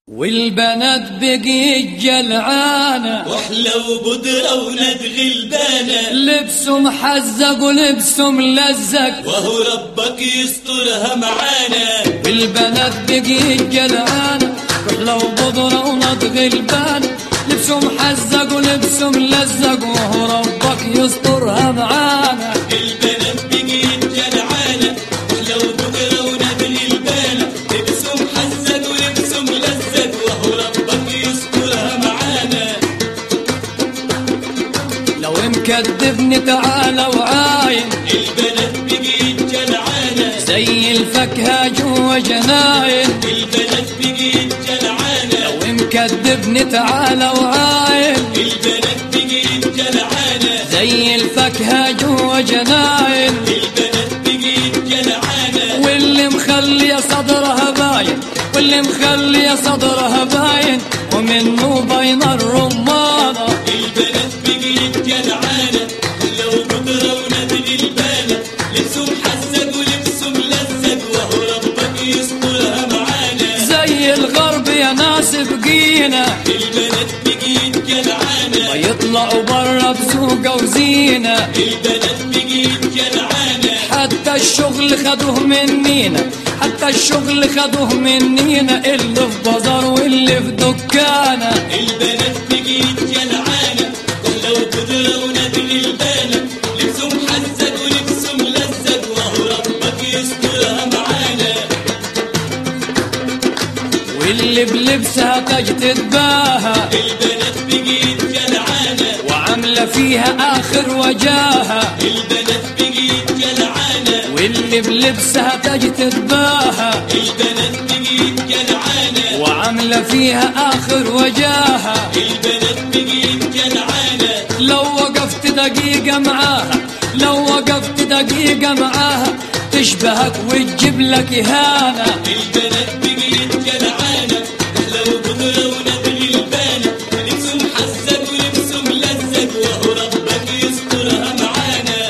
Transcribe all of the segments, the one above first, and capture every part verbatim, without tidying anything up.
والبنات بقيت جلعانة واحلى وبدرة وندغ البانة، لبسه محزق ولبسه ملزق وهو ربك يسترها معانا. والبنات بقيت جلعانة واحلى وبدرة وندغ البانة، لبسه محزق ولبسه ملزق وهو ربك يسترها معانا. البنات بقيت جلعانة واحلى وبدرة وندغ البانة، لبسه محزق ولبسه ملزق وهو ربك يسترها معانا. لو مكذبني تعالى وعاين، البنات بقيت جلعانة زي الفاكهة جوا جناين. البنات بقيت جلعانة لو مكذبني تعالى وعاين، البنات بقيت جلعانة زي الفاكهة جوا جناين. البنات بقيت جلعانة واللي مخلي صدرها باين، واللي مخلي صدرها باين ومنه بين الرمانة. البنات بقيت جلعانة لو بدرة وندغ البانة، لبسه محزق ولبسه ملزق وهو ربك يسترها معانا. زي الغرب يا ناس بقينا، البنات بقيت جلعانة يطلعوا برا بسوقة وزينة. البنات بقيت جلعانة حتى الشغل خدوه منينا، حتى الشغل خدوه منينا، اللي في بازار واللي في دكانة. البنات بقيت جلعانة لو بدرة وندغ البانة، لبسه محزق ولبسه ملزق وهو ربك يسترها معانا. واللي بلبسها تاج تتباهى، البنات بقيت جلعانة وعاملة فيها آخر وجاهة. البنات بقيت جلعانة واللي بلبسها تاج تتباهى، البنات بقيت جلعانة وعاملة فيها آخر وجاهة. البنات بقيت جلعانة لو وقفت دقيقة معاها، لو وقفت دقيقة معاها تشبهك وتجيب لك إهانة. البنات بقيت جلعانة لو بدرة وندغ البانة، لبسه محزق ولبسه ملزق وهو ربك يسترها معانا.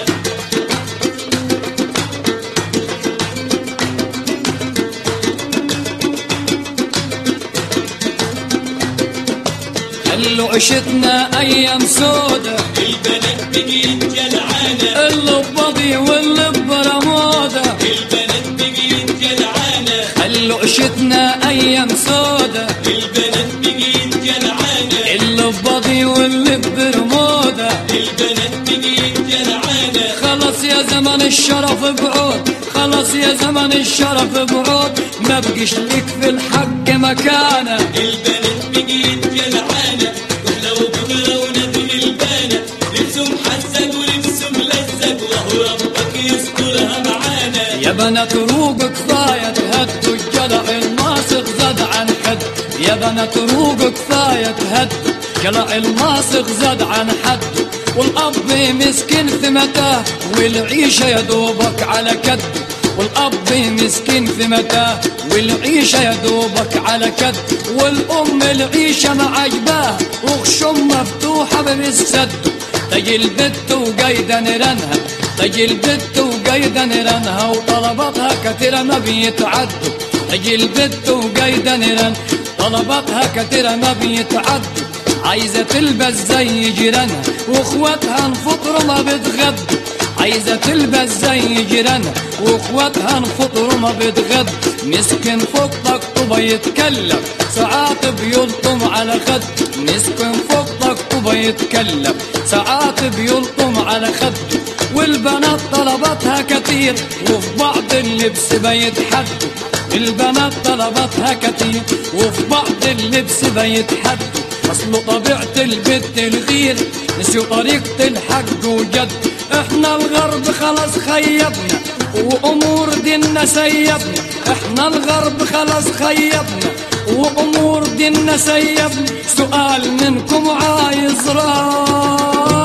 خلوا عشتنا أيام سودة، البنات بقيت جلعانة اللي ببضي واللي برمودة. البنات بقيت جلعانة خلوا عشتنا أيام سودة، البنات بقيت جلعانة اللي ببضي واللي برمودة. البنات بقيت جلعانة خلص يا زمن الشرف بعود، خلص يا زمن الشرف بعود، ما بقيش لك في الحق مكانة. البنات بقيت جلعانة لو بدرة وندغ البانة، لبسه محزق ولبسه ملزق وهو ربك يسترها معانا. يا بنات روق كفاية تهدوا الجلع الماسخ زاد عن حد، يا بنات روق كفاية تهدوا جلع الماسخ زاد عن حد. والأب مسكين في متاه والعيشة يا دوبك على كد، والأب مسكين في متاه والعيشة يا دوبك على كد. والأم العيشة ما عجباها وخشم مفتوحة بالسد، تجي البت وقايدة نيرانها، تجي البت وقايدة نيرانها وطلباتها كتيرة ما بيتعدوا. تجي البت وقايدة نيران طلباتها كتيرة ما بيتعدوا، عايزة تلبس زي جيرانها واخواتها نفطروا ما بتغدوا. عايزة تلبس زي جيرانها واخواتها نفطروا ما بتغدوا. مسكن فوق طقطبة يتكلم ساعات بيلطم على خد، مسكن فوق طقطبة يتكلم ساعات بيلطم على خد. والبنات طلباتها كتير وفي بعض اللبس بيتحدوا، البنات طلباتها كتير وفي بعض اللبس بيتحدوا. أصل طبيعة البت الغير نسيوا طريقة الحق وجد. احنا الغرب خلاص خيبنا وأمور ديننا سيبنا، احنا الغرب خلاص خيبنا وأمور ديننا سيبنا. سؤال منكم عايز رأي